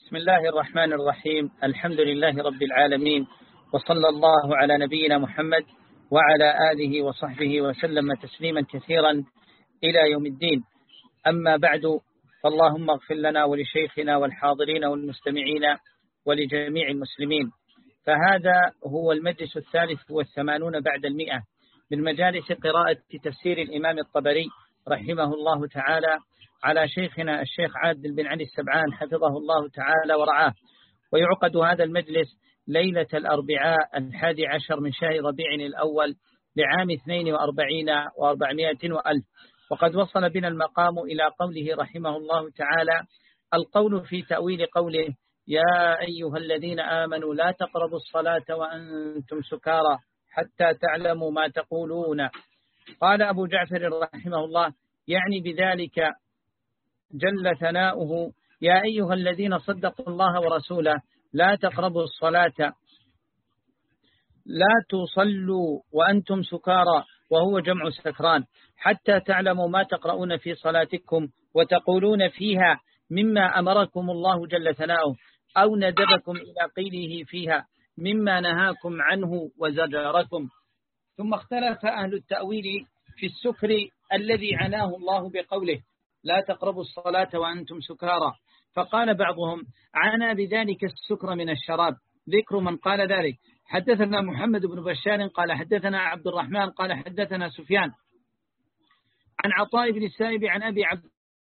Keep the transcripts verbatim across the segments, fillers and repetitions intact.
بسم الله الرحمن الرحيم. الحمد لله رب العالمين، وصلى الله على نبينا محمد وعلى آله وصحبه وسلم تسليما كثيرا إلى يوم الدين. أما بعد، فاللهم اغفر لنا ولشيخنا والحاضرين والمستمعين ولجميع المسلمين. فهذا هو المجلس الثالث والثمانون بعد المئة من مجالس قراءة تفسير الإمام الطبري رحمه الله تعالى على شيخنا الشيخ عادل بن علي السبعان حفظه الله تعالى ورعاه. ويعقد هذا المجلس ليلة الأربعاء الحادي عشر من شهر ربيع الأول لعام اثنين وأربعين وأربعمائة وألف. وقد وصل بنا المقام إلى قوله رحمه الله تعالى: القول في تأويل قوله: يا أيها الذين آمنوا لا تقربوا الصلاة وأنتم سكارى حتى تعلموا ما تقولون. قال أبو جعفر رحمه الله: يعني بذلك جل ثناؤه: يا أيها الذين صدقوا الله ورسوله لا تقربوا الصلاة، لا تصلوا وأنتم سكارى، وهو جمع سكران، حتى تعلموا ما تقرؤون في صلاتكم وتقولون فيها مما أمركم الله جل ثناؤه، أو ندبكم إلى قيله فيها مما نهاكم عنه وزجركم. ثم اختلف أهل التأويل في السكر الذي عناه الله بقوله: لا تقربوا الصلاة وأنتم سكارى. فقال بعضهم: عنا بذلك السكر من الشراب. ذكر من قال ذلك: حدثنا محمد بن بشار قال حدثنا عبد الرحمن قال حدثنا سفيان عن عطاء بن السائب عن أبي عبد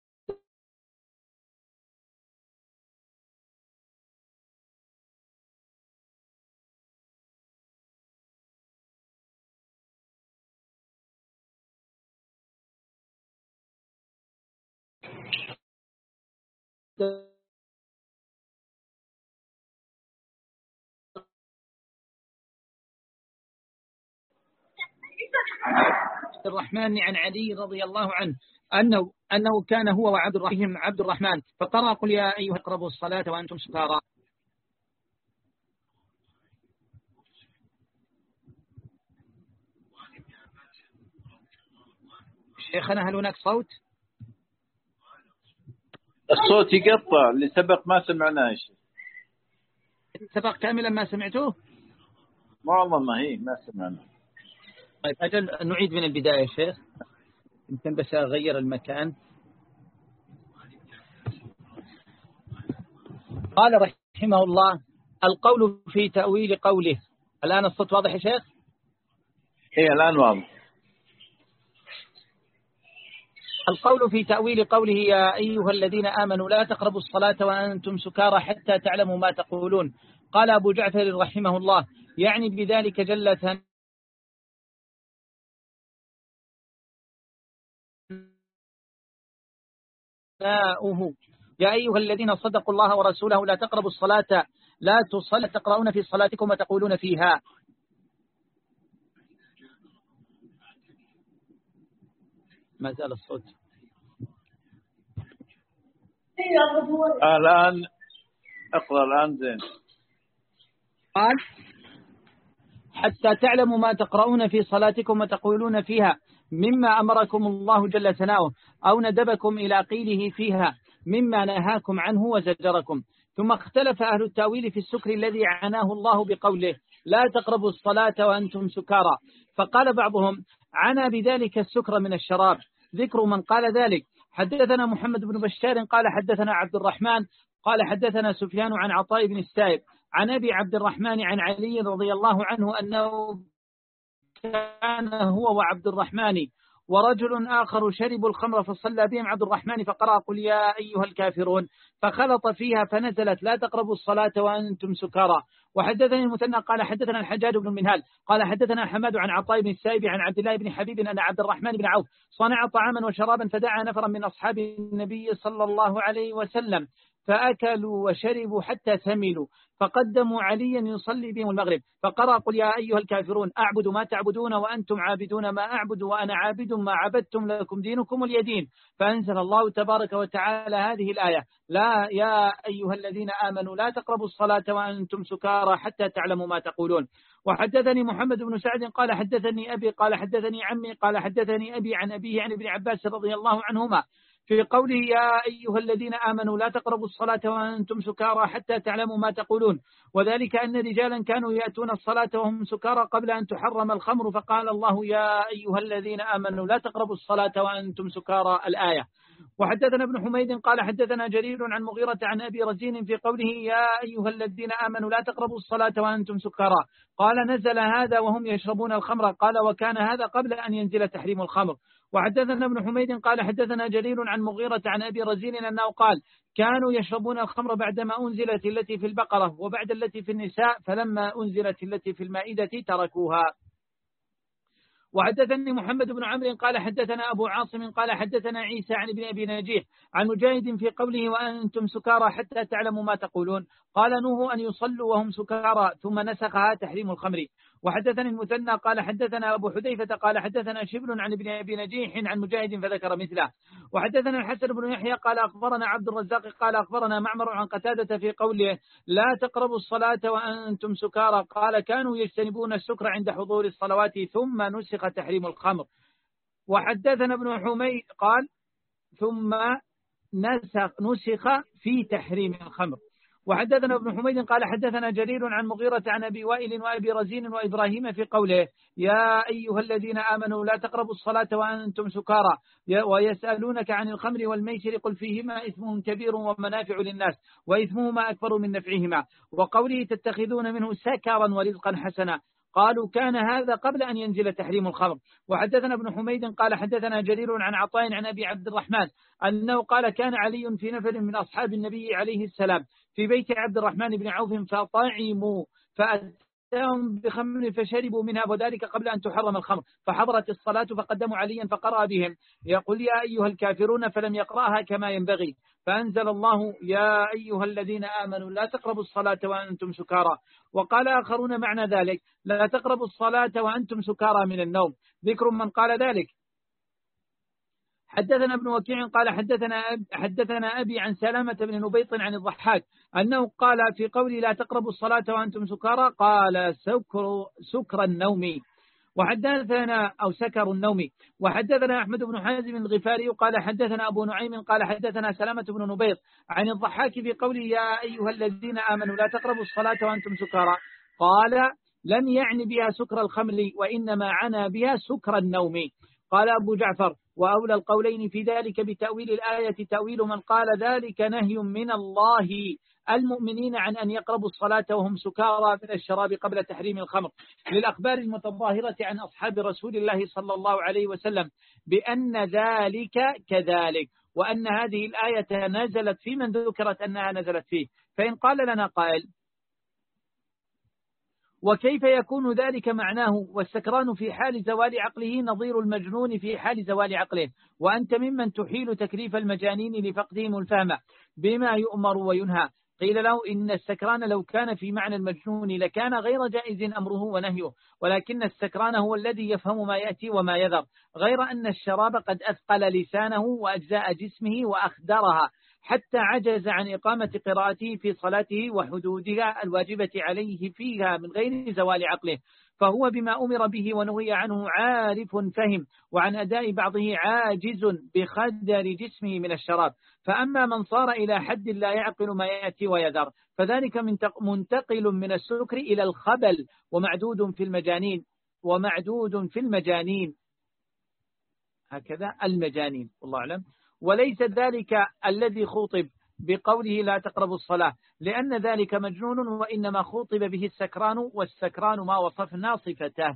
الرحمن عن علي رضي الله عنه أنه, أنه كان هو وعبد الرحيم عبد الرحمن فقرأ: قل يا أيها اقربوا الصلاة وأنتم سكارى. شيخنا هل هناك صوت؟ الصوت يقطع، اللي سبق ما سمعناه. سبق كاملا ما سمعتوه؟ معظم هي ما سمعناه. طيب أجل نعيد من البداية يا شيخ، يمكن بس أغير المكان. قال رحمه الله: القول في تأويل قوله. الآن الصوت واضح يا شيخ؟ إيه الآن واضح. القول في تأويل قوله: يا أيها الذين آمنوا لا تقربوا الصلاة وأنتم سكارى حتى تعلموا ما تقولون. قال أبو جعفر رحمه الله: يعني بذلك جل ثناؤه يا أيها الذين صدقوا الله ورسوله لا تقربوا الصلاة، لا تصلوا تقرؤون في صلاتكم وتقولون فيها. ما زال الصوت. الآن اقرأ الآن زين. قال: حتى تعلموا ما تقرؤون في صلاتكم وتقولون فيها مما أمركم الله جل ثناؤه، أو ندبكم إلى قيله فيها مما نهاكم عنه وزجركم. ثم اختلف أهل التأويل في السكر الذي عناه الله بقوله: لا تقربوا الصلاة وأنتم سكارى. فقال بعضهم: عنا بذلك السكر من الشراب. ذكر من قال ذلك: حدثنا محمد بن بشار قال حدثنا عبد الرحمن قال حدثنا سفيان عن عطاء بن السائب عن أبي عبد الرحمن عن علي رضي الله عنه أنه كان هو وعبد الرحمن ورجل آخر شربوا الخمر فصلى بهم عبد الرحمن فقرأ: قل يا أيها الكافرون، فخلط فيها فنزلت: لا تقربوا الصلاة وأنتم سكارى. وحدثني المثنى قال حدثنا الحجاج بن المنهال قال حدثنا حماد عن عطاء بن السائب عن عبد الله بن حبيب أن عبد الرحمن بن عوف صنع طعاما وشرابا فدعا نفرا من أصحاب النبي صلى الله عليه وسلم فأكلوا وشربوا حتى ثملوا، فقدموا عليا يصلي بهم المغرب فقرأ: قل يا أيها الكافرون، أعبد ما تعبدون وأنتم عابدون ما أعبد وأنا عابد ما عبدتم لكم دينكم ولي دين. فأنزل الله تبارك وتعالى هذه الآية: لا يا أيها الذين آمنوا لا تقربوا الصلاة وأنتم سكارى حتى تعلموا ما تقولون. وحدثني محمد بن سعد قال حدثني أبي قال حدثني عمي قال حدثني أبي عن أبيه عن ابن عباس رضي الله عنهما في قوله يا أيها الذين آمنوا لا تقربوا الصلاة وأنتم سكارى حتى تعلموا ما تقولون، وذلك أن رجالا كانوا يأتون الصلاة وهم سكارى قبل أن تحرم الخمر، فقال الله يا أيها الذين آمنوا لا تقربوا الصلاة وأنتم سكارى الآية. وحدثنا ابن حميد قال حدثنا جرير عن مغيرة عن أبي رزين في قوله يا أيها الذين آمنوا لا تقربوا الصلاة وأنتم سكارى، قال نزل هذا وهم يشربون الخمر، قال وكان هذا قبل أن ينزل تحريم الخمر. وحدثنا ابن حميد قال حدثنا جرير عن مغيرة عن أبي رزين أنه قال كانوا يشربون الخمر بعدما أنزلت التي في البقرة وبعد التي في النساء، فلما أنزلت التي في المائدة تركوها. وحدثني محمد بن عمرو قال حدثنا أبو عاصم قال حدثنا عيسى عن ابن أبي نجيح عن مجاهد في قوله وأنتم سكارى حتى تعلموا ما تقولون، قال نوه أن يصلوا وهم سكارى ثم نسخها تحريم الخمر. وحدثني المثنى قال حدثنا أبو حذيفة قال حدثنا شبل عن ابن أبي نجيح عن مجاهد فذكر مثله. وحدثنا الحسن بن يحيى قال أخبرنا عبد الرزاق قال أخبرنا معمر عن قتادة في قوله لا تقربوا الصلاة وأنتم سكارى، قال كانوا يجتنبون السكر عند حضور الصلوات ثم نسخ تحريم الخمر. وحدثنا ابن حميد قال ثم نسخ, نسخ في تحريم الخمر. وحدثنا ابن حميد قال حدثنا جرير عن مغيرة عن أبي وائل وأبي رزين وإبراهيم في قوله يا أيها الذين آمنوا لا تقربوا الصلاة وأنتم سكارى ويسألونك عن الخمر والميسر قل فيهما إثم كبير ومنافع للناس وإثمهما أكبر من نفعهما، وقوله تتخذون منه سكرا ورزقا حسنا، قالوا كان هذا قبل أن ينزل تحريم الخمر. وحدثنا ابن حميد قال حدثنا جرير عن عطاء عن أبي عبد الرحمن أنه قال كان علي في نفر من أصحاب النبي عليه السلام في بيت عبد الرحمن بن عوف فطعموا فأتاهم بخمر فشربوا منها، وذلك قبل أن تحرم الخمر، فحضرت الصلاة فقدموا عليا فقرأ بهم يقول يا أيها الكافرون فلم يقرأها كما ينبغي، فأنزل الله يا أيها الذين آمنوا لا تقربوا الصلاة وأنتم سكارى. وقال آخرون معنى ذلك لا تقربوا الصلاة وأنتم سكارى من النوم، ذكر من قال ذلك. حدثنا ابن وكيع قال حدثنا حدثنا أبي عن سلامة بن نبيط عن الضحاك أنه قال في قولي لا تقربوا الصلاة وأنتم سكارى قال سكر سكر النوم، وحدثنا أو سكر النوم. وحدثنا أحمد بن حازم الغفاري قال حدثنا أبو نعيم قال حدثنا سلامة بن نبيط عن الضحاك في قوله يا أيها الذين آمنوا لا تقربوا الصلاة وأنتم سكارى، قال لم يعني بها سكر الخمر وإنما عنا بها سكر النوم. قال أبو جعفر وأولى القولين في ذلك بتأويل الآية تأويل من قال ذلك نهي من الله المؤمنين عن أن يقربوا الصلاة وهم سكارى من الشراب قبل تحريم الخمر، للأخبار المتظاهرة عن أصحاب رسول الله صلى الله عليه وسلم بأن ذلك كذلك، وأن هذه الآية نزلت في من ذكرت أنها نزلت فيه. فإن قال لنا قائل وكيف يكون ذلك معناه والسكران في حال زوال عقله نظير المجنون في حال زوال عقله، وأنت ممن تحيل تكليف المجانين لفقدهم الفهم بما يؤمر وينهى. قيل له إن السكران لو كان في معنى المجنون لكان غير جائز أمره ونهيه، ولكن السكران هو الذي يفهم ما يأتي وما يذر، غير أن الشراب قد أثقل لسانه وأجزاء جسمه وأخدرها حتى عجز عن إقامة قراءته في صلاته وحدودها الواجبة عليه فيها من غير زوال عقله، فهو بما أمر به ونهي عنه عارف فهم، وعن أداء بعضه عاجز بخدر جسمه من الشراب. فأما من صار إلى حد لا يعقل ما يأتي ويذر فذلك منتقل من السكر إلى الخبل ومعدود في المجانين ومعدود في المجانين هكذا المجانين والله أعلم، وليس ذلك الذي خوطب بقوله لا تقربوا الصلاة، لأن ذلك مجنون وإنما خوطب به السكران، والسكران ما وصفنا صفته.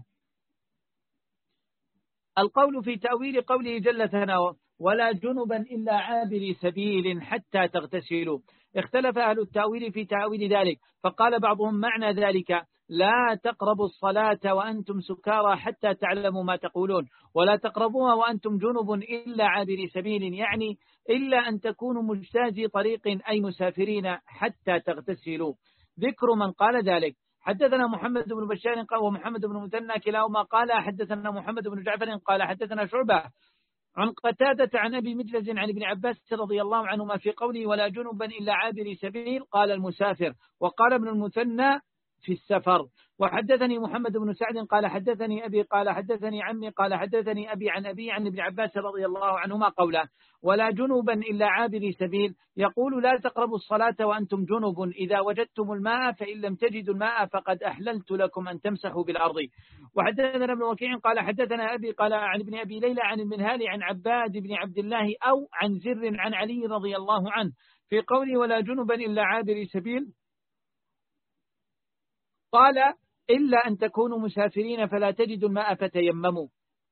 القول في تأويل قوله جل ثناؤه ولا جنبا إلا عابر سبيل حتى تغتسلوا، اختلف أهل التأويل في تأويل ذلك، فقال بعضهم معنى ذلك لا تقربوا الصلاة وأنتم سكارى حتى تعلموا ما تقولون، ولا تقربوها وأنتم جنب إلا عابر سبيل، يعني إلا أن تكونوا مجتازي طريق أي مسافرين حتى تغتسلوا، ذكر من قال ذلك. حدثنا محمد بن بشار ومحمد بن مثنى كلاهما قال حدثنا محمد بن جعفر قال حدثنا شعبة عن قتادة عن أبي مجلز عن ابن عباس رضي الله عنهما في قوله ولا جنبا إلا عابر سبيل قال المسافر، وقال ابن المثنى في السفر. وحدثني محمد بن سعد قال حدثني أبي قال حدثني عمي قال حدثني أبي عن أبي عن ابن عباس رضي الله عنهما قوله: ولا جنوبا إلا عابري سبيل، يقول: لا تقربوا الصلاة وأنتم جنب، إذا وجدتم الماء فإن لم تجدوا الماء فقد أحللت لكم أن تمسحوا بالأرض. وحدثنا ابن وكيع قال حدثنا أبي قال عن ابن أبي ليلى عن المنهال عن عباد بن عبد الله أو عن زر عن علي رضي الله عنه في قوله: ولا جنبا إلا عابري سبيل، قال: إلا أن تكونوا مسافرين فلا تجدوا الماء فتيمموا.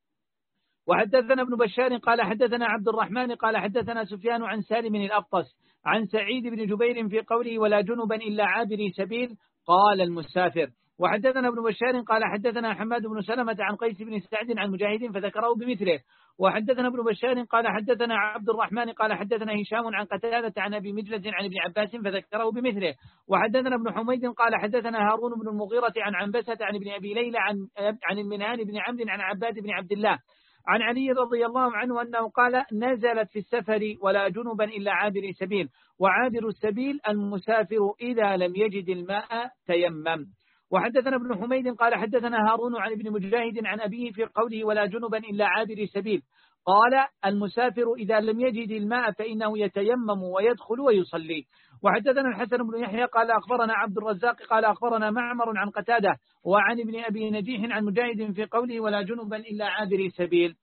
وحدثنا ابن بشار قال حدثنا عبد الرحمن قال حدثنا سفيان عن سالم الأبطس عن سعيد بن جبير في قوله: ولا جنبا إلا عابري سبيل، قال: المسافر. وحدثنا ابن بشار قال حدثنا حماد بن سلمة عن قيس بن سعد عن مجاهد فذكره بمثله. وحدثنا ابن بشار قال حدثنا عبد الرحمن قال حدثنا هشام عن قتادة عن أبي مجلس عن ابن عباس فذكره بمثله. وحدثنا ابن حميد قال حدثنا هارون بن المغيرة عن عنبسة عن ابن أبي ليلى عن عن المنهال بن عمرو عن عباد بن عبد الله عن علي رضي الله عنه أنه قال: نزلت في السفر: ولا جنبا إلا عابر سبيل، وعابر السبيل المسافر إذا لم يجد الماء تيمم. وحدثنا ابن حميد قال حدثنا هارون عن ابن مجاهد عن أبيه في قوله: ولا جنبا إلا عابر سبيل، قال: المسافر إذا لم يجد الماء فإنه يتيمم ويدخل ويصلي. وحدثنا الحسن بن يحيى قال أخبرنا عبد الرزاق قال أخبرنا معمر عن قتادة وعن ابن أبي نجيح عن مجاهد في قوله: ولا جنبا إلا عابر سبيل،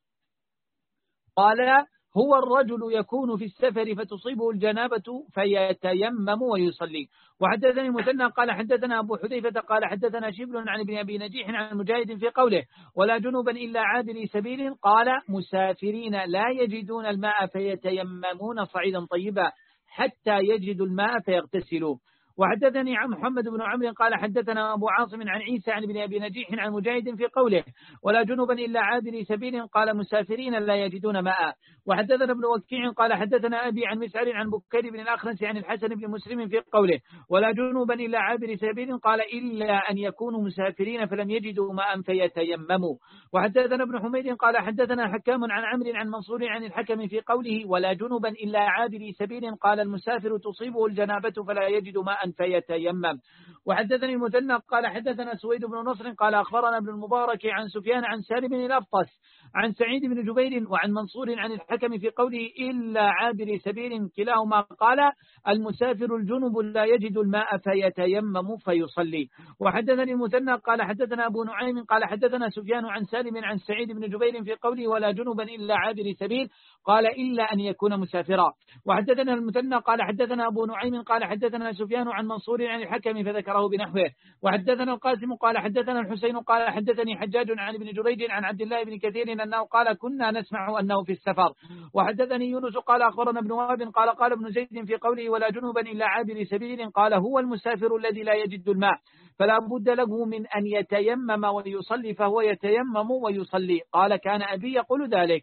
قال: هو الرجل يكون في السفر فتصيبه الجنابة فيتيمم ويصلي. وحدثني مثنى قال حدثنا أبو حذيفة قال حدثنا شبل عن ابن أبي نجيح عن مجاهد في قوله: ولا جنبا إلا عابر سبيل، قال: مسافرين لا يجدون الماء فيتيممون صعيدا طيبا حتى يجدوا الماء فيغتسلوا. وحدثني عن محمد بن عمرو قال حدثنا أبو عاصم عن عيسى عن ابن أبي نجيح عن مجاهد في قوله: ولا جنبا إلا عابر سبيل، قال: مسافرين لا يجدون ماء. وحدثنا ابن وكيع قال حدثنا أبي عن مسعر عن بكير بن الأخنس عن الحسن بن مسلم في قوله: ولا جنبا إلا عابر سبيل، قال: إلا أن يكونوا مسافرين فلم يجدوا ماء فيتيمموا. وحدثنا ابن حميد قال حدثنا حكام عن عمرو عن منصور عن الحكم في قوله: ولا جنبا إلا عابر سبيل، قال: المسافر تصيبه الجنابة فلا يجد ماء فيتيمم. وحدثني المثنى قال حدثنا سويد بن نصر قال أخبرنا ابن المبارك عن سفيان عن سالم الأبطس عن سعيد بن جبير وعن منصور عن الحكم في قوله: إلا عابر سبيل، كلاهما قال: المسافر الجنب لا يجد الماء فيتيمم فيصلي. وحدثني المثنى قال حدثنا أبو نعيم قال حدثنا سفيان عن سالم عن سعيد بن جبير في قوله: ولا جنبا إلا عابر سبيل، قال: إلا أن يكون مسافرا. وحدثنا المثنى قال حدثنا أبو نعيم قال حدثنا سفيان عن منصور عن الحكم فذكره بنحوه. وحدثنا القاسم قال حدثنا الحسين قال حدثني حجاج عن ابن جريج عن عبد الله بن كثير أنه قال: كنا نسمع أنه في السفر. وحدثني يونس قال أخبرنا ابن وهب قال قال ابن زيد في قوله: ولا جنبا إلا عابر سبيل، قال: هو المسافر الذي لا يجد الماء فلا بد له من أن يتيمم ويصلي، فهو يتيمم ويصلي. قال: كان أبي يقول ذلك.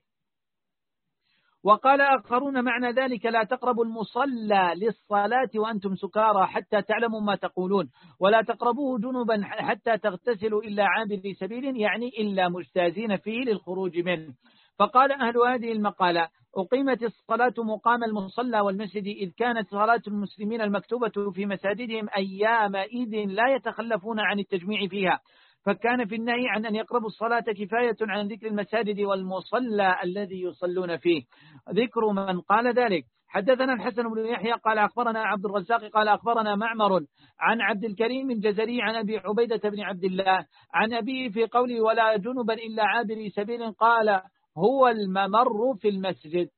وقال آخرون: معنى ذلك لا تقربوا المصلى للصلاة وأنتم سكارى حتى تعلموا ما تقولون، ولا تقربوه جنبا حتى تغتسلوا إلا عابر سبيل، يعني إلا مجتازين فيه للخروج منه. فقال أهل هذه المقالة: أقيمت الصلاة مقام المصلى والمسجد، إذ كانت صلاة المسلمين المكتوبة في مساجدهم أيام إذ لا يتخلفون عن التجميع فيها، فكان في النهي عن أن يقربوا الصلاة كفاية عن ذكر المساجد والمصلى الذي يصلون فيه. ذكر من قال ذلك. حدثنا الحسن بن يحيى قال أخبرنا عبد الرزاق قال أخبرنا معمر عن عبد الكريم الجزري عن أبي عبيدة بن عبد الله عن أبيه في قوله: ولا جنبا إلا عابر سبيل، قال: هو الممر في المسجد.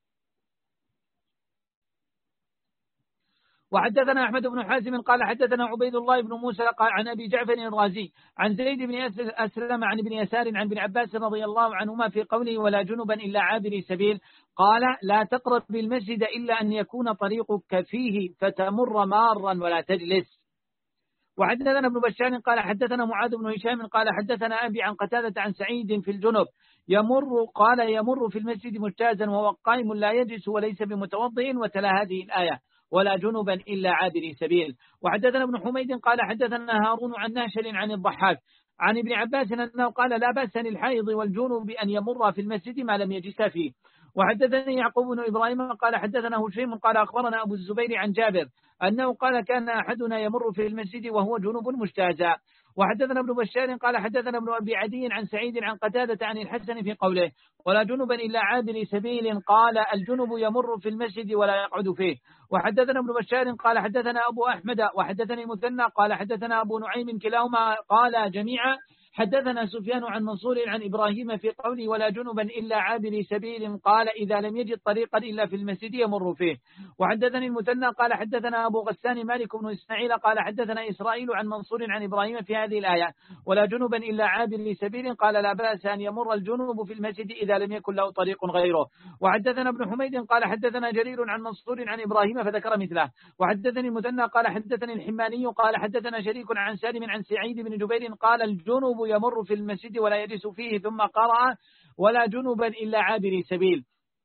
وحدثنا أحمد بن حازم قال حدثنا عبيد الله بن موسى قال عن أبي جعفر الرازي عن زيد بن أسلم عن ابن يسار عن ابن عباس رضي الله عنهما في قوله: ولا جنبا إلا عابر سبيل، قال: لا تقرب بالمسجد إلا أن يكون طريقك فيه فتمر مارا ولا تجلس. وحدثنا ابن بشار قال حدثنا معاذ بن هشام قال حدثنا أبي عن قتادة عن سعيد في الجنب يمر قال: يمر في المسجد مجتازا وهو قائم لا يجلس وليس بمتوضئ، وتلا هذه الآية: ولا جنبا إلا عابر سبيل. وحدثنا ابن حميد قال حدثنا هارون عن ناشر عن الضحاك عن ابن عباس أنه قال: لا بأس للحيض والجنوب بأن يمر في المسجد ما لم يجلس فيه. وحدثني يعقوب بن إبراهيم قال حدثنا هشيم قال أخبرنا أبو الزبير عن جابر أنه قال: كان أحدنا يمر في المسجد وهو جنوب مجتازا. وحدثنا ابن بشار قال حدثنا ابن أبي عدي عن سعيد عن قتادة عن الحسن في قوله ولا جنبا إلا عابر سبيل قال الجنب يمر في المسجد ولا يقعد فيه. وحدثنا ابن بشار قال حدثنا أبو أحمد وحدثني مثنى قال حدثنا أبو نعيم كلاهما قال جميعا حدثنا سفيان عن منصور عن إبراهيم في قوله ولا جنبا إلا عابر سبيل قال إذا لم يجد طريقا إلا في المسجد يمر فيه. وحدثني المثنى قال حدثنا أبو غسان مالك بن إسماعيل قال حدثنا إسرائيل عن منصور عن إبراهيم في هذه الآية ولا جنبا إلا عابر سبيل قال لا بأس أن يمر الجنوب في المسجد إذا لم يكن له طريق غيره. وحدثنا ابن حميد قال حدثنا جرير عن منصور عن إبراهيم فذكر مثله. وحدثني المثنى قال حدثني الحماني قال حدثنا شريك عن سالم عن سعيد بن جبير قال الجنوب يمر في المسجد ولا يجلس فيه ثم قرأ ولا جنبا إلا عابر سبيل.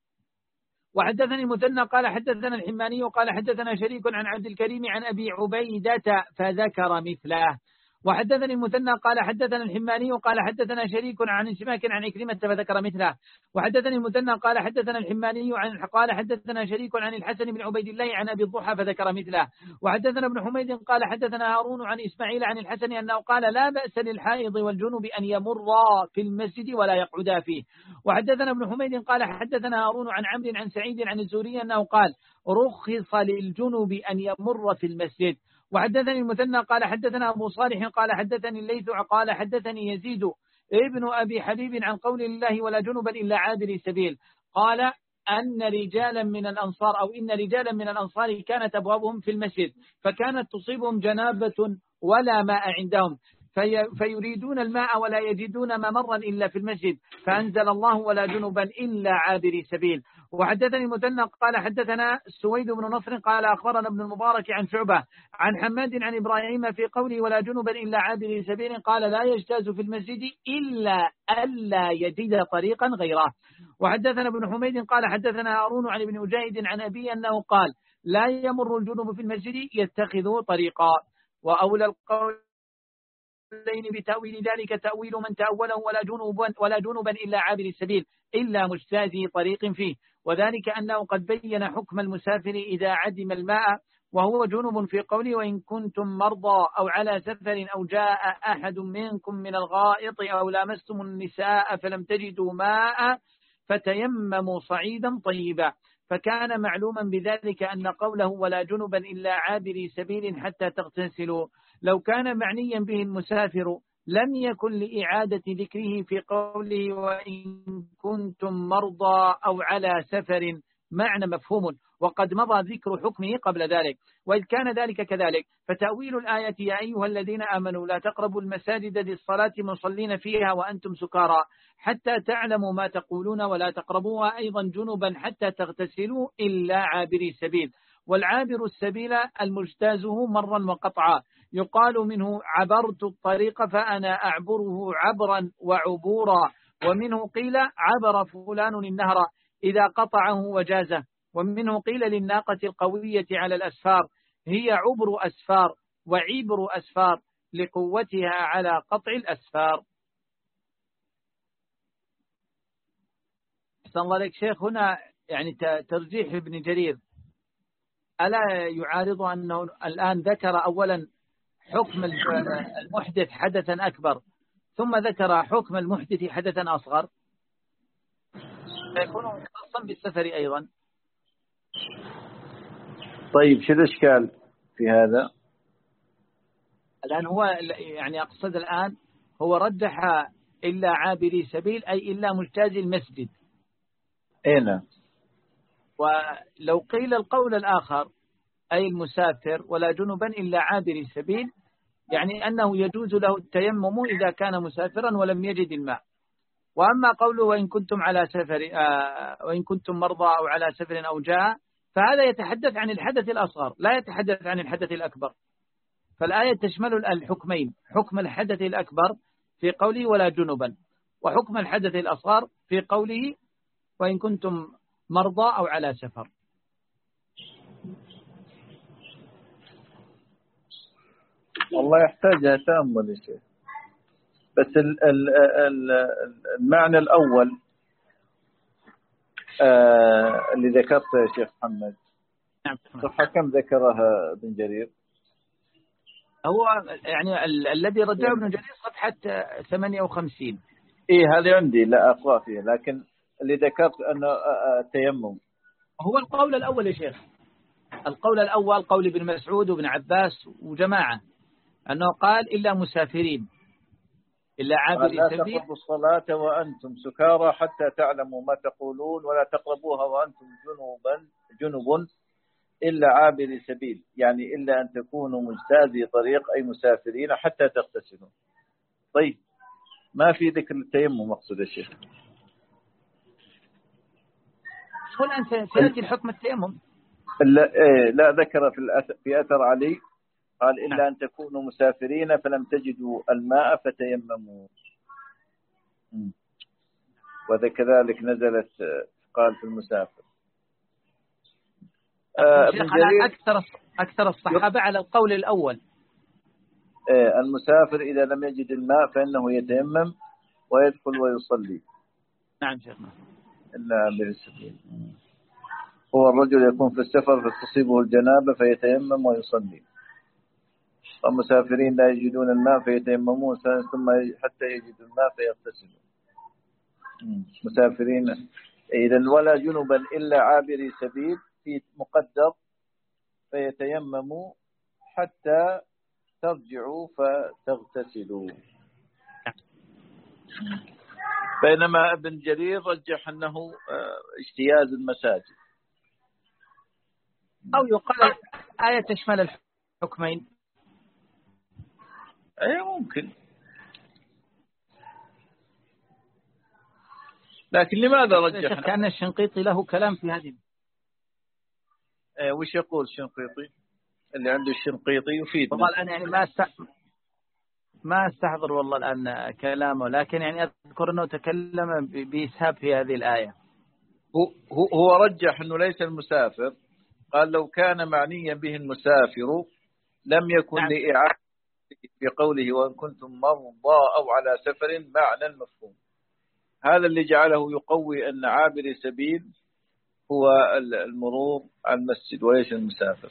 وحدثني المثنى قال حدثنا الحماني قال حدثنا شريك عن عبد الكريم عن أبي عبيدة فذكر مثله. وحدثني المثنى قال حدثنا الحماني قال حدثنا شريك عن سماك عن إكرمة فذكر مثله. وحدثني المثنى قال حدثنا الحماني عن قال حدثنا شريك عن الحسن بن عبيد الله عن أبي الضحى فذكر مثله. وحدثنا ابن حميد قال حدثنا هارون عن إسماعيل عن الحسن أنه قال لا بأس للحائض والجنوب أن يمرا في المسجد ولا يقعدا فيه. وحدثنا ابن حميد قال حدثنا هارون عن عمرو عن سعيد عن الزهري أنه قال رخص للجنوب أن يمر في المسجد. وحدثني المثنى قال حدثنا أبو صالح قال حدثني الليث قال حدثني يزيد ابن أبي حبيب عن قول الله ولا جنبا إلا عابر سبيل قال أن رجالا من الأنصار أو إن رجالا من الأنصار كانت أبوابهم في المسجد فكانت تصيبهم جنابة ولا ماء عندهم في فيريدون الماء ولا يجدون ممرا إلا في المسجد فأنزل الله ولا جنبا إلا عابر سبيل. وحدثني مثنى قال حدثنا سويد بن نصر قال أخبرنا ابن المبارك عن شعبة عن حماد عن إبراهيم في قوله ولا جنبا إلا عابر سبيل قال لا يجتاز في المسجد إلا ألا يجد طريقا غيره. وحدثنا ابن حميد قال حدثنا هارون عن ابن مجاهد عن أبي أنه قال لا يمر الجنوب في المسجد يتخذه طريقا. وأولى القول بتأويل ذلك تأويل من تأوله ولا جنوبا ولا جنوبا إلا عابر السبيل إلا مجتازي طريق فيه وذلك أنه قد بين حكم المسافر إذا عدم الماء وهو جنوب في قوله وإن كنتم مرضى أو على سفر أو جاء أحد منكم من الغائط أو لامستم النساء فلم تجدوا ماء فتيمموا صعيدا طيبا. فكان معلوما بذلك أن قوله ولا جنبا إلا عابر سبيل حتى تغتسلوا لو كان معنيا به المسافر لم يكن لإعادة ذكره في قوله وإن كنتم مرضى أو على سفر معنى مفهوم وقد مضى ذكر حكمه قبل ذلك. وإذ كان ذلك كذلك فتأويل الآية يا أيها الذين آمنوا لا تقربوا المساجد للصلاة مصلين فيها وأنتم سكارى حتى تعلموا ما تقولون ولا تقربوها أيضا جنبا حتى تغتسلوا إلا عابري السبيل. والعابر السبيل المجتازه مرا وقطعا يقال منه عبرت الطريق فأنا أعبره عبرا وعبورا. ومنه قيل عبر فلان النهر إذا قطعه وجازه. ومنه قيل للناقة القوية على الأسفار هي عبر أسفار وعبر أسفار لقوتها على قطع الأسفار. أحسن الله عليك شيخ. هنا يعني ترجيح ابن جرير ألا يعارض أنه الآن ذكر أولا حكم المحدث حدثا أكبر ثم ذكر حكم المحدث حدثا أصغر فيكون خاصا بالسفر أيضا. طيب شو الإشكال في هذا؟ الآن هو يعني أقصد الآن هو رجح إلا عابري سبيل أي إلا مجتاز المسجد. أين؟ ولو قيل القول الآخر أي المسافر ولا جنبا إلا عابري سبيل يعني أنه يجوز له التيمم إذا كان مسافرا ولم يجد الماء. وأما قوله وإن كنتم على سفر آه وإن كنتم مرضى أو على سفر أو جاء فهذا يتحدث عن الحدث الأصغر لا يتحدث عن الحدث الأكبر. فالآية تشمل الحكمين حكم الحدث الأكبر في قوله ولا جنبا وحكم الحدث الأصغر في قوله وإن كنتم مرضى أو على سفر. والله يحتاج تأمل يا شيخ. بس ال ال ال المعنى الأول آه اللي ذكرته يا شيخ محمد صح كم ذكرها ابن جرير؟ هو يعني ال الذي رجعه ابن جرير صفحة ثمانية وخمسين. إيه هذا عندي لا أقرأ فيه، لكن اللي ذكرت أنه التيمم هو القول الأول يا شيخ، القول الأول قول ابن مسعود وابن عباس وجماعة أنه قال إلا مسافرين، إلا عابري لا سبيل. تقربوا الصلاة وأنتم سكارى حتى تعلموا ما تقولون ولا تقربوها وأنتم جنوبا جنب إلا عابري سبيل، يعني إلا أن تكونوا مجتازي طريق أي مسافرين حتى تغتسلوا. طيب ما في ذكر التيمم مقصود يا شيخ؟ هو الآن سيأتي الحكم التيمم. لا, إيه لا ذكر في الأثر في أثر علي قال إلا نعم. أن تكونوا مسافرين فلم تجدوا الماء فتيمموا، وكذلك نزلت قال في المسافر. آه شيخ على أكثر أكثر الصحابة على القول الأول. آه المسافر إذا لم يجد الماء فإنه يتيمم ويدخل ويصلي. نعم شيخنا. إلا بالسبيل. هو الرجل يكون في السفر فتصيبه الجنابة فيتيمم ويصلي. والمسافرين لا يجدون الماء فيتيممون ثم حتى يجدوا الماء فيغتسلون. مسافرين إذا ولا جنبا إلا عابري سبيل في مقدر فيتيمموا حتى ترجعوا فتغتسلوا. بينما ابن جرير رجح أنه اجتياز المساجد. أو يقال آية تشمل الحكمين. أي ممكن، لكن لماذا رجح؟ كأن الشنقيطي له كلام في هذه. ايه وش يقول الشنقيطي؟ اللي عنده الشنقيطي يفيد. والله الآن يعني ما است... ما استحضر والله الآن كلامه، لكن يعني أذكر أنه تكلم بإسهاب في هذه الآية. هو هو رجح أنه ليس المسافر، قال لو كان معنيا به المسافر لم يكن نعم. لإعادة في قوله وإن كنتم مرضى أو على سفر معنى المفهوم. هذا اللي جعله يقوي أن عابر سبيل هو المرور على المسجد وليس المسافر.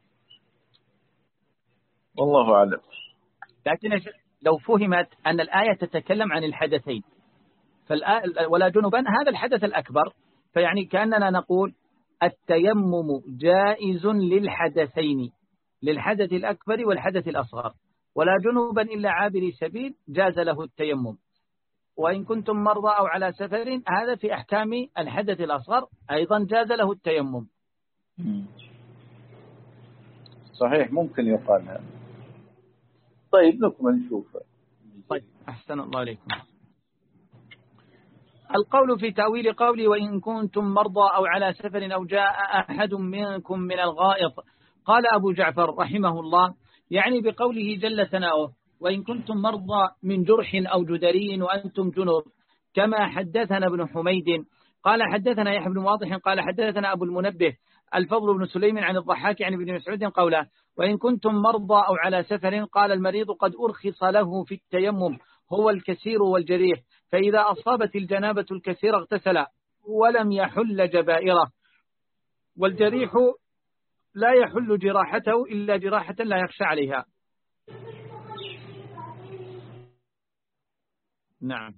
والله أعلم. لكن لو فهمت أن الآية تتكلم عن الحدثين ولا جنبا هذا الحدث الأكبر، فيعني كأننا نقول التيمم جائز للحدثين، للحدث الأكبر والحدث الأصغر، ولا جنبا إلا عابر سبيل جاز له التيمم. وإن كنتم مرضى أو على سفر هذا في أحكام الحدث الأصغر أيضا جاز له التيمم. صحيح ممكن يقال هذا. طيب نكمل نشوفه. طيب أحسن الله عليكم. القول في تأويل قولي وإن كنتم مرضى أو على سفر أو جاء أحد منكم من الغائط. قال أبو جعفر رحمه الله يعني بقوله جل ثناؤه وإن كنتم مرضى من جرح أو جدري وأنتم جنب، كما حدثنا ابن حميد قال حدثنا يحيى بن واضح قال حدثنا أبو المنبه الفضل بن سليم عن الضحاك عن ابن مسعود قوله وإن كنتم مرضى أو على سفر قال المريض قد أرخص له في التيمم هو الكثير والجريح، فإذا أصابت الجنابة الكثير اغتسل ولم يحل جبائره، والجريح لا يحل جراحته إلا جراحة لا يخشى عليها. نعم.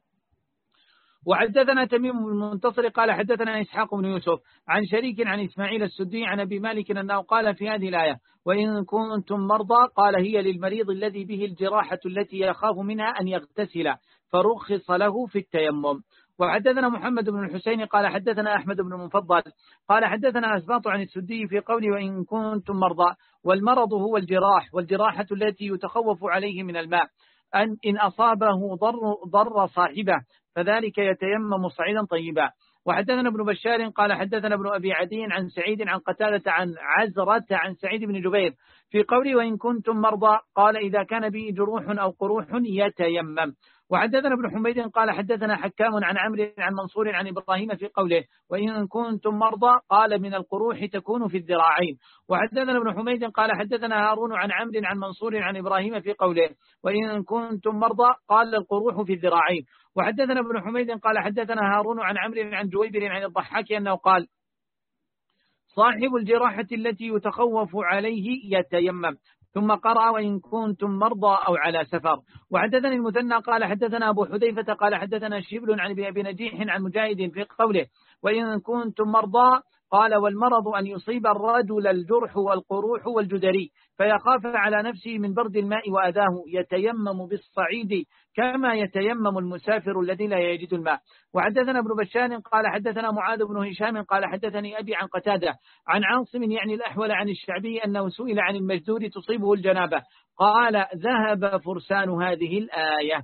وحدثنا تميم بن المنتصر قال حدثنا إسحاق بن يوسف عن شريك عن إسماعيل السدي عن أبي مالك أنه قال في هذه الآية وإن كنتم مرضى قال هي للمريض الذي به الجراحة التي يخاف منها أن يغتسل فرخص له في التيمم. وحدثنا محمد بن الحسين قال حدثنا أحمد بن المفضل قال حدثنا أسباط عن السدي في قوله وإن كنتم مرضى، والمرض هو الجراح، والجراحة التي يتخوف عليه من الماء أن إن أصابه ضر, ضر صاحبه فذلك يتيمم صعيدا طيبا. وحدثنا ابن بشار قال حدثنا ابن أبي عدي عن سعيد عن قتادة عن عزرة عن سعيد بن جبير في قوله وإن كنتم مرضى قال إذا كان به جروح أو قروح يتيمم. وحدثنا ابن حميد قال حدثنا حكام عن عمرو عن منصور عن إبراهيم في قوله وإن كنتم مرضى قال من القروح تكون في الذراعين. وحدثنا ابن حميد قال حدثنا هارون عن عمرو عن منصور عن إبراهيم في قوله وإن كنتم مرضى قال القروح في الذراعين. وحدثنا ابن حميد قال حدثنا هارون عن عمرو عن جويبر عن الضحاك أنه قال صاحب الجراحة التي يتخوف عليه يتيمم، ثم قرأ وإن كنتم مرضى أو على سفر. وحدثني المثنى قال حدثنا أبو حذيفة قال حدثنا شبل عن أبي نجيح عن مجاهد في قوله وإن كنتم مرضى قال والمرض أن يصيب الرجل الجرح والقروح والجدري فيخاف على نفسه من برد الماء وأذاه يتيمم بالصعيد كما يتيمم المسافر الذي لا يجد الماء. وحدثنا ابن بشار قال حدثنا معاذ بن هشام قال حدثني أبي عن قتادة عن عاصم يعني الأحول عن الشعبي أنه سئل عن المجدور تصيبه الجنابة قال ذهب فرسان هذه الآية.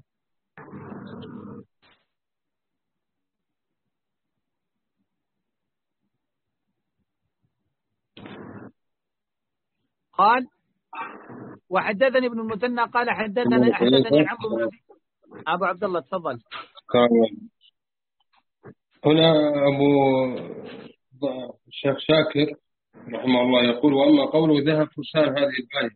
قال وحدثني ابن المثنى قال حدثنا حدثني عمرو بن أبو عبد الله تفضل. هنا أبو الشيخ شاكر رحمه الله يقول وأما قوله ذهب فرسان هذه الآية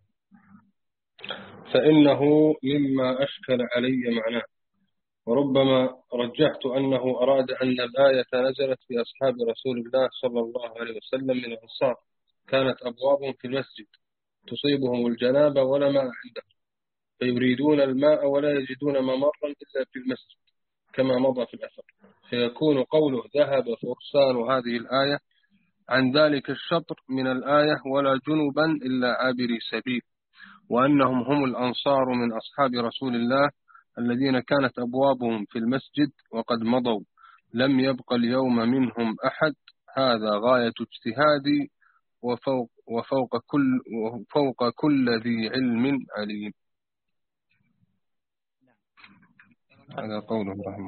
فإنه مما أشكل علي معناه وربما رجحت أنه أراد أن الآية نزلت في أصحاب رسول الله صلى الله عليه وسلم من الأنصار كانت أبوابهم في المسجد تصيبهم الجنابة ولا ماء عندهم فيريدون الماء ولا يجدون ممرا إلا في المسجد كما مضى في الأثر فيكون قوله ذهب فرسان هذه الآية عن ذلك الشطر من الآية ولا جنبا إلا عابري سبيل وأنهم هم الأنصار من أصحاب رسول الله الذين كانت أبوابهم في المسجد وقد مضوا لم يبق اليوم منهم أحد هذا غاية اجتهادي وفوق, وفوق, كل, وفوق كل ذي علم عليم. هذا قوله رحمه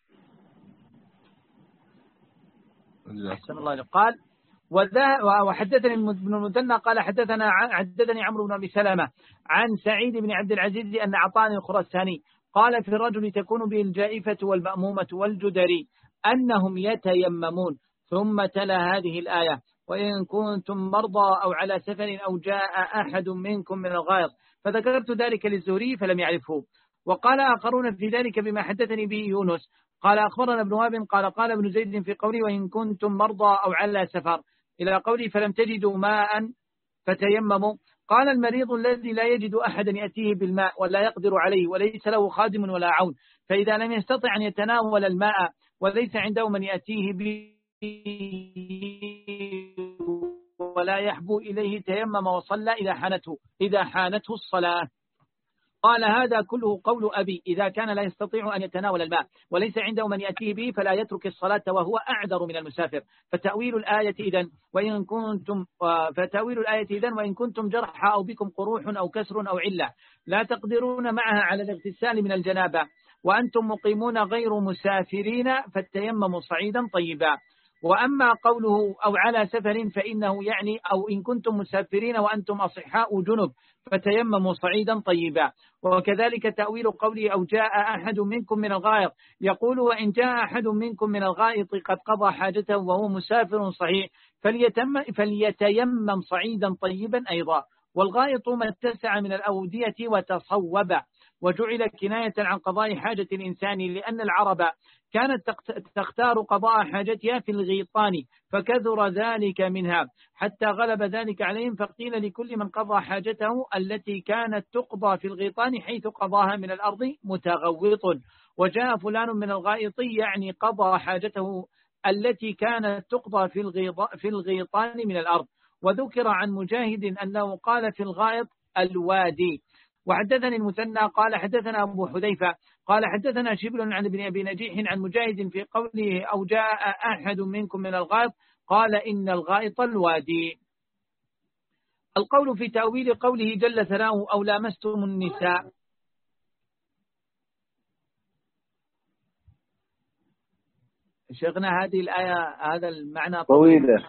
الله. قال وحدثني ابن المثنى قال حدثنا حدثني عمرو بن أبي سلمة عن سعيد بن عبد العزيز أن عطاني الخراساني قال في الرجل تكون به الجائفة والمأمومة والجدري أنهم يتيممون ثم تلا هذه الآية وإن كنتم مرضى أو على سفر أو جاء أحد منكم من الغائط فذكرت ذلك للزهري فلم يعرفه. وقال آخرون في ذلك بما حدثني به يونس قال أخبرنا ابن وهب قال قال ابن زيد في قوله وإن كنتم مرضى أو على سفر إلى قوله فلم تجدوا ماء فتيمموا قال المريض الذي لا يجد أحدا يأتيه بالماء ولا يقدر عليه وليس له خادم ولا عون فإذا لم يستطع أن يتناول الماء وليس عنده من يأتيه به ولا يحبو إليه تيمم وصلى إذا حانته إذا حانته الصلاة. قال هذا كله قول أبي إذا كان لا يستطيع أن يتناول الماء وليس عنده من يأتيه به فلا يترك الصلاة وهو أعذر من المسافر. فتأويل الآية إذن وإن كنتم فتأويل الآية إذن وإن كنتم جرحى أو بكم قروح أو كسر أو علة لا تقدرون معها على الاغتسال من الجنابة وأنتم مقيمون غير مسافرين فالتيمم صعيدا طيبا. وأما قوله أو على سفر فإنه يعني أو إن كنتم مسافرين وأنتم أصحاء جنب فتيمموا صعيدا طيبا. وكذلك تأويل قوله أو جاء أحد منكم من الغائط يقول وإن جاء أحد منكم من الغائط قد قضى حاجته وهو مسافر صحيح فليتم فليتيمم صعيدا طيبا أيضا. والغائط ما اتسع من الأودية وتصوب وجعل كناية عن قضاء حاجة الإنسان لأن العرب كانت تختار قضاء حاجتها في الغيطان فكثر ذلك منها حتى غلب ذلك عليهم فقيل لكل من قضى حاجته التي كانت تقضى في الغيطان حيث قضاها من الأرض متغوط وجاء فلان من الغائط يعني قضى حاجته التي كانت تقضى في الغيطان من الأرض. وذكر عن مجاهد أنه قال في الغائط الوادي. وحدثني المثنى قال حدثنا أبو حذيفة قال حدثنا شبل عن ابن أبي نجيح عن مجاهد في قوله أو جاء أحد منكم من الغائط قال إن الغائط الوادي. القول في تأويل قوله جل ثناؤه أو لامستم النساء شيخنا هذه الآية هذا المعنى طويلة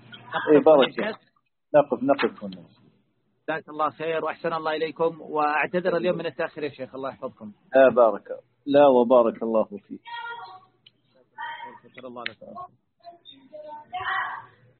نقف نقف هنا. جزاك الله خير وأحسن الله إليكم وأعتذر اليوم من التأخير يا شيخ الله يحفظكم. لا بارك لا وبارك الله فيك. شكرا الله لك.